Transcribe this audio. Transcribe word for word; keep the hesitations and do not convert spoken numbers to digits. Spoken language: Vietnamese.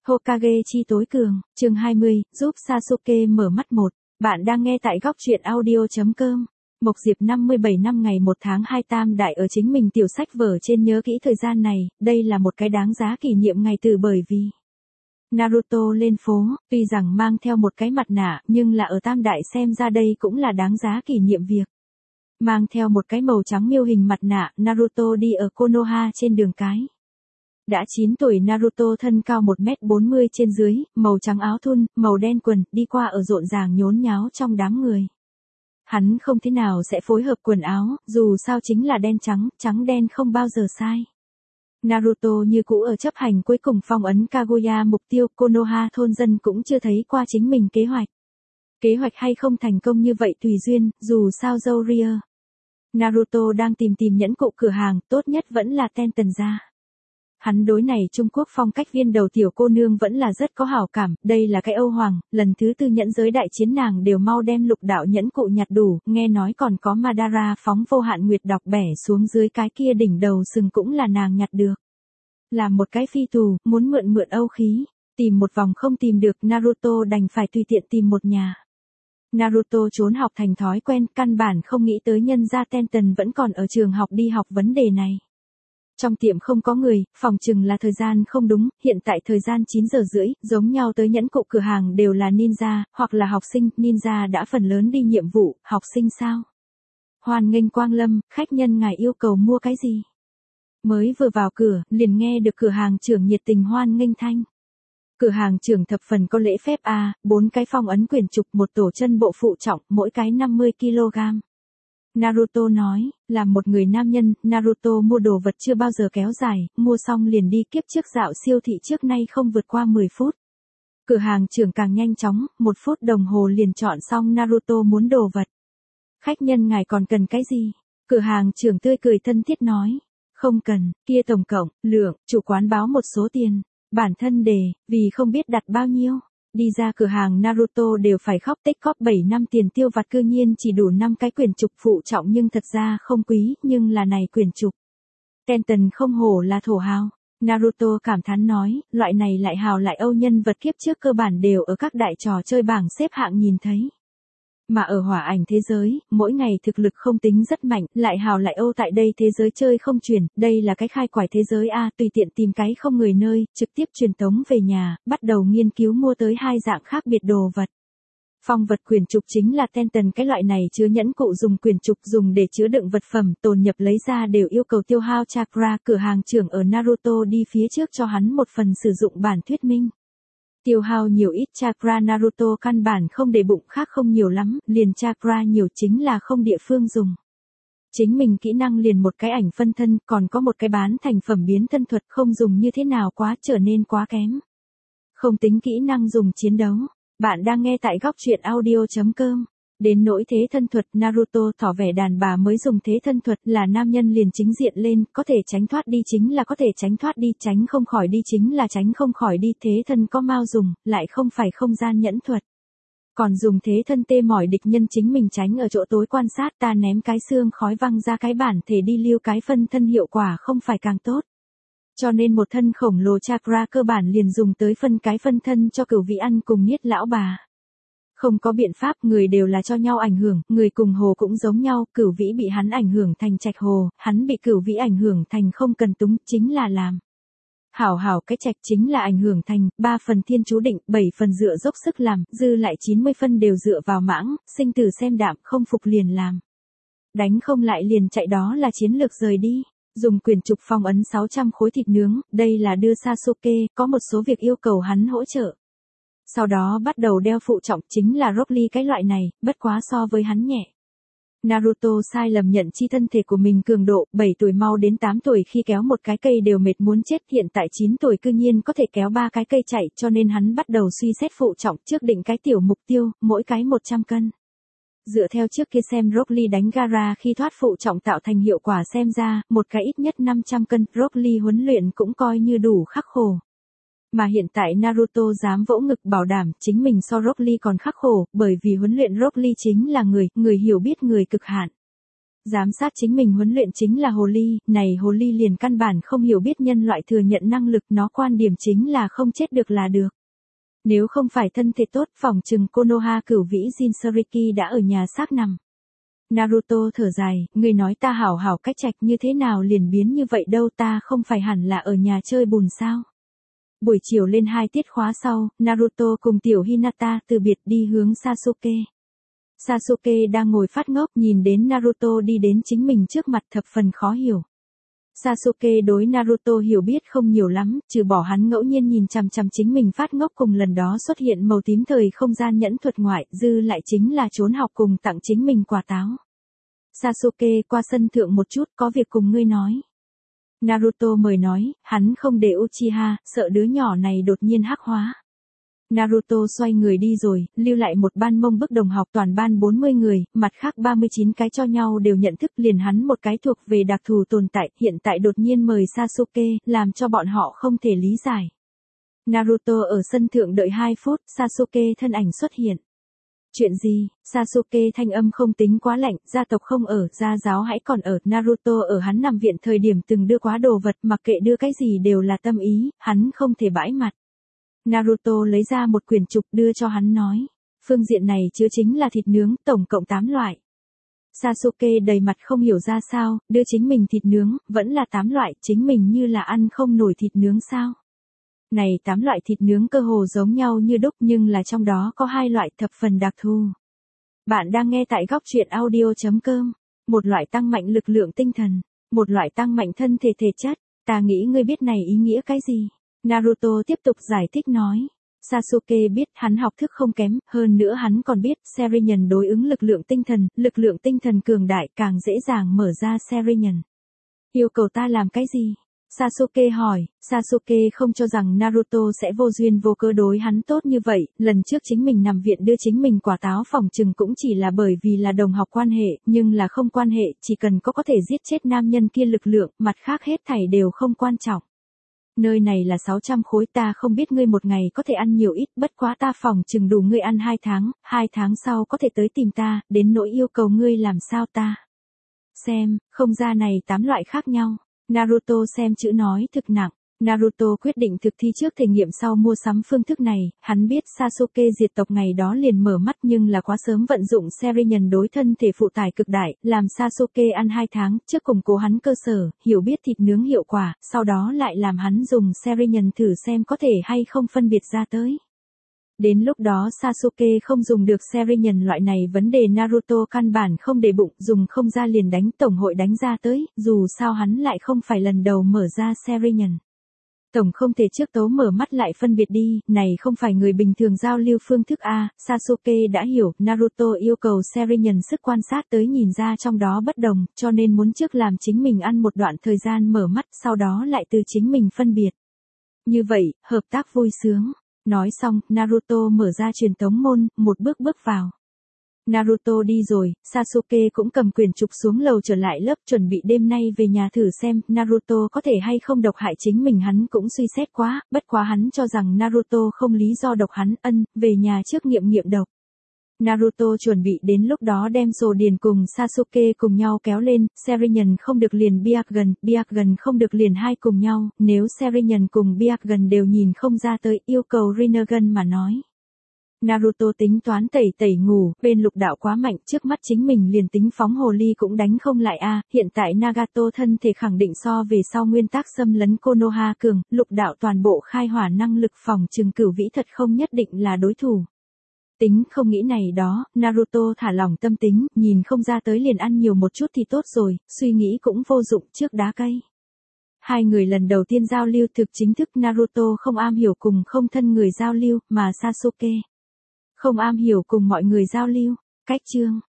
Hokage chi tối cường, chương hai mươi, giúp Sasuke mở mắt một. Bạn đang nghe tại góc truyện audio.com. Mộc Diệp năm mươi bảy năm ngày một tháng hai tam đại ở chính mình tiểu sách vở trên nhớ kỹ thời gian này, đây là một cái đáng giá kỷ niệm ngày từ bởi vì Naruto lên phố, tuy rằng mang theo một cái mặt nạ nhưng là ở tam đại xem ra đây cũng là đáng giá kỷ niệm việc. Mang theo một cái màu trắng miêu hình mặt nạ, Naruto đi ở Konoha trên đường cái. Đã chín tuổi Naruto thân cao một mét bốn mươi trên dưới, màu trắng áo thun, màu đen quần, đi qua ở rộn ràng nhốn nháo trong đám người. Hắn không thế nào sẽ phối hợp quần áo, dù sao chính là đen trắng, trắng đen không bao giờ sai. Naruto như cũ ở chấp hành cuối cùng phong ấn Kaguya mục tiêu, Konoha thôn dân cũng chưa thấy qua chính mình kế hoạch. Kế hoạch hay không thành công như vậy tùy duyên, dù sao Jiraiya. Naruto đang tìm tìm nhẫn cụ cửa hàng, tốt nhất vẫn là Tenten gia. Hắn đối này Trung Quốc phong cách viên đầu tiểu cô nương vẫn là rất có hảo cảm, đây là cái Âu Hoàng, lần thứ tư nhẫn giới đại chiến nàng đều mau đem lục đạo nhẫn cụ nhặt đủ, nghe nói còn có Madara phóng vô hạn nguyệt đọc bẻ xuống dưới cái kia đỉnh đầu sừng cũng là nàng nhặt được. Làm một cái phi tù, muốn mượn mượn âu khí, tìm một vòng không tìm được Naruto đành phải tùy tiện tìm một nhà. Naruto trốn học thành thói quen, căn bản không nghĩ tới nhân gia Tenten vẫn còn ở trường học đi học vấn đề này. Trong tiệm không có người, phòng chừng là thời gian không đúng, hiện tại thời gian chín giờ rưỡi, giống nhau tới nhẫn cụ cửa hàng đều là ninja, hoặc là học sinh, ninja đã phần lớn đi nhiệm vụ, học sinh sao? Hoan nghênh quang lâm, khách nhân ngài yêu cầu mua cái gì? Mới vừa vào cửa, liền nghe được cửa hàng trưởng nhiệt tình hoan nghênh thanh. Cửa hàng trưởng thập phần có lễ phép a, bốn cái phong ấn quyển trục, một tổ chân bộ phụ trọng, mỗi cái năm mươi ki lô gam. Naruto nói, là một người nam nhân, Naruto mua đồ vật chưa bao giờ kéo dài, mua xong liền đi, kiếp trước dạo siêu thị trước nay không vượt qua mười phút. Cửa hàng trưởng càng nhanh chóng, một phút đồng hồ liền chọn xong Naruto muốn đồ vật. Khách nhân ngài còn cần cái gì? Cửa hàng trưởng tươi cười thân thiết nói, không cần, kia tổng cộng, lượng, chủ quán báo một số tiền, bản thân đề, vì không biết đặt bao nhiêu. Đi ra cửa hàng Naruto đều phải khóc tích cóp bảy năm tiền tiêu vặt, cư nhiên chỉ đủ năm cái quyển trục phụ trọng nhưng thật ra không quý, nhưng là này quyển trục. Tenten không hổ là thổ hào. Naruto cảm thán nói, loại này lại hào lại âu nhân vật kiếp trước cơ bản đều ở các đại trò chơi bảng xếp hạng nhìn thấy. Mà ở hỏa ảnh thế giới, mỗi ngày thực lực không tính rất mạnh, lại hào lại âu tại đây thế giới chơi không truyền, đây là cái khai quải thế giới a, tùy tiện tìm cái không người nơi, trực tiếp truyền tống về nhà, bắt đầu nghiên cứu mua tới hai dạng khác biệt đồ vật. Phong vật quyển trục chính là Tenten, cái loại này chứa nhẫn cụ dùng quyển trục dùng để chứa đựng vật phẩm, tồn nhập lấy ra đều yêu cầu tiêu hao chakra, cửa hàng trưởng ở Naruto đi phía trước cho hắn một phần sử dụng bản thuyết minh. Tiêu hao nhiều ít chakra, Naruto căn bản không để bụng, khác không nhiều lắm, liền chakra nhiều chính là không địa phương dùng. Chính mình kỹ năng liền một cái ảnh phân thân, còn có một cái bán thành phẩm biến thân thuật, không dùng như thế nào quá trở nên quá kém. Không tính kỹ năng dùng chiến đấu. Bạn đang nghe tại góc truyện audio.com. Đến nỗi thế thân thuật, Naruto tỏ vẻ đàn bà mới dùng thế thân thuật, là nam nhân liền chính diện lên, có thể tránh thoát đi chính là có thể tránh thoát đi, tránh không khỏi đi chính là tránh không khỏi đi, thế thân có mau dùng, lại không phải không gian nhẫn thuật. Còn dùng thế thân tê mỏi địch nhân chính mình tránh ở chỗ tối quan sát, ta ném cái xương khói văng ra cái bản thể đi lưu cái phân thân hiệu quả không phải càng tốt. Cho nên một thân khổng lồ chakra cơ bản liền dùng tới phân cái phân thân cho cửu vị ăn cùng niết lão bà. Không có biện pháp, người đều là cho nhau ảnh hưởng, người cùng hồ cũng giống nhau, cửu vĩ bị hắn ảnh hưởng thành trạch hồ, hắn bị cửu vĩ ảnh hưởng thành không cần túng, chính là làm. Hảo hảo cái trạch chính là ảnh hưởng thành, ba phần thiên chú định, bảy phần dựa dốc sức làm, dư lại chín mươi phân đều dựa vào mãng, sinh tử xem đạm, không phục liền làm. Đánh không lại liền chạy, đó là chiến lược rời đi. Dùng quyển trục phong ấn sáu trăm khối thịt nướng, đây là đưa Sasuke, có một số việc yêu cầu hắn hỗ trợ. Sau đó bắt đầu đeo phụ trọng, chính là Rock Lee cái loại này, bất quá so với hắn nhẹ. Naruto sai lầm nhận chi thân thể của mình cường độ, bảy tuổi mau đến tám tuổi khi kéo một cái cây đều mệt muốn chết, hiện tại chín tuổi cư nhiên có thể kéo ba cái cây chạy, cho nên hắn bắt đầu suy xét phụ trọng, trước định cái tiểu mục tiêu, mỗi cái một trăm cân. Dựa theo trước kia xem Rock Lee đánh Gaara khi thoát phụ trọng tạo thành hiệu quả xem ra, một cái ít nhất năm trăm cân, Rock Lee huấn luyện cũng coi như đủ khắc khổ. Mà hiện tại Naruto dám vỗ ngực bảo đảm chính mình so Rock Lee còn khắc khổ, bởi vì huấn luyện Rock Lee chính là người, người hiểu biết người cực hạn. Giám sát chính mình huấn luyện chính là hồ ly, này hồ ly liền căn bản không hiểu biết nhân loại thừa nhận năng lực, nó quan điểm chính là không chết được là được. Nếu không phải thân thể tốt, phỏng chừng Konoha cửu vĩ Jinchuriki đã ở nhà xác nằm. Naruto thở dài, người nói ta hảo hảo cách trạch như thế nào liền biến như vậy đâu, ta không phải hẳn là ở nhà chơi bùn sao. Buổi chiều lên hai tiết khóa sau, Naruto cùng tiểu Hinata từ biệt đi hướng Sasuke. Sasuke đang ngồi phát ngốc nhìn đến Naruto đi đến chính mình trước mặt thập phần khó hiểu. Sasuke đối Naruto hiểu biết không nhiều lắm, trừ bỏ hắn ngẫu nhiên nhìn chằm chằm chính mình phát ngốc cùng lần đó xuất hiện màu tím thời không gian nhẫn thuật ngoại, dư lại chính là trốn học cùng tặng chính mình quả táo. Sasuke qua sân thượng một chút, có việc cùng ngươi nói. Naruto mời nói, hắn không để Uchiha, sợ đứa nhỏ này đột nhiên hắc hóa. Naruto xoay người đi rồi, lưu lại một ban mông bức đồng học toàn ban bốn mươi người, mặt khác ba mươi chín cái cho nhau đều nhận thức, liền hắn một cái thuộc về đặc thù tồn tại, hiện tại đột nhiên mời Sasuke, làm cho bọn họ không thể lý giải. Naruto ở sân thượng đợi hai phút, Sasuke thân ảnh xuất hiện. Chuyện gì? Sasuke thanh âm không tính quá lạnh, gia tộc không ở, gia giáo hãy còn ở, Naruto ở hắn nằm viện thời điểm từng đưa quá đồ vật, mặc kệ đưa cái gì đều là tâm ý, hắn không thể bãi mặt. Naruto lấy ra một quyển trục đưa cho hắn nói, phương diện này chứa chính là thịt nướng, tổng cộng tám loại. Sasuke đầy mặt không hiểu ra sao, đưa chính mình thịt nướng, vẫn là tám loại, chính mình như là ăn không nổi thịt nướng sao. Này tám loại thịt nướng cơ hồ giống nhau như đúc nhưng là trong đó có hai loại thập phần đặc thù. Bạn đang nghe tại góc truyện audio chấm com, một loại tăng mạnh lực lượng tinh thần, một loại tăng mạnh thân thể thể chất, ta nghĩ ngươi biết này ý nghĩa cái gì. Naruto tiếp tục giải thích nói. Sasuke biết hắn học thức không kém, hơn nữa hắn còn biết Sharingan đối ứng lực lượng tinh thần, lực lượng tinh thần cường đại càng dễ dàng mở ra Sharingan. Yêu cầu ta làm cái gì? Sasuke hỏi, Sasuke không cho rằng Naruto sẽ vô duyên vô cớ đối hắn tốt như vậy, lần trước chính mình nằm viện đưa chính mình quả táo phòng trừng cũng chỉ là bởi vì là đồng học quan hệ, nhưng là không quan hệ, chỉ cần có có thể giết chết nam nhân kia lực lượng, mặt khác hết thảy đều không quan trọng. Nơi này là sáu trăm khối, ta không biết ngươi một ngày có thể ăn nhiều ít, bất quá ta phòng chừng đủ ngươi ăn hai tháng, hai tháng sau có thể tới tìm ta, đến nỗi yêu cầu ngươi làm sao ta. Xem, không ra này tám loại khác nhau. Naruto xem chữ nói thực nặng. Naruto quyết định thực thi trước thể nghiệm sau mua sắm phương thức này, hắn biết Sasuke diệt tộc ngày đó liền mở mắt nhưng là quá sớm vận dụng Sharingan đối thân thể phụ tải cực đại, làm Sasuke ăn hai tháng, trước củng cố hắn cơ sở, hiểu biết thịt nướng hiệu quả, sau đó lại làm hắn dùng Sharingan thử xem có thể hay không phân biệt ra tới. Đến lúc đó Sasuke không dùng được Sharingan loại này vấn đề Naruto căn bản không để bụng, dùng không ra liền đánh tổng hội đánh ra tới, dù sao hắn lại không phải lần đầu mở ra Sharingan. Tổng không thể trước tấu mở mắt lại phân biệt đi, này không phải người bình thường giao lưu phương thức A, Sasuke đã hiểu, Naruto yêu cầu Sharingan sức quan sát tới nhìn ra trong đó bất đồng, cho nên muốn trước làm chính mình ăn một đoạn thời gian mở mắt, sau đó lại từ chính mình phân biệt. Như vậy, hợp tác vui sướng. Nói xong, Naruto mở ra truyền tống môn, một bước bước vào. Naruto đi rồi, Sasuke cũng cầm quyển trục xuống lầu trở lại lớp chuẩn bị đêm nay về nhà thử xem Naruto có thể hay không độc hại chính mình, hắn cũng suy xét quá, bất quá hắn cho rằng Naruto không lý do độc hắn, ân, về nhà trước nghiệm nghiệm độc. Naruto chuẩn bị đến lúc đó đem sổ điền cùng Sasuke cùng nhau kéo lên, Sharingan không được liền Byakugan, Byakugan không được liền hai cùng nhau, nếu Sharingan cùng Byakugan đều nhìn không ra tới, yêu cầu Rinnegan mà nói. Naruto tính toán tẩy tẩy ngủ, bên lục đạo quá mạnh, trước mắt chính mình liền tính phóng hồ ly cũng đánh không lại a, hiện tại Nagato thân thể khẳng định so về sau nguyên tắc xâm lấn Konoha cường, lục đạo toàn bộ khai hỏa năng lực phòng trừng cửu vĩ thật không nhất định là đối thủ. Tính không nghĩ này đó, Naruto thả lỏng tâm tính, nhìn không ra tới liền ăn nhiều một chút thì tốt rồi, suy nghĩ cũng vô dụng trước đá cây. Hai người lần đầu tiên giao lưu thực chính thức, Naruto không am hiểu cùng không thân người giao lưu, mà Sasuke không am hiểu cùng mọi người giao lưu. Cách chương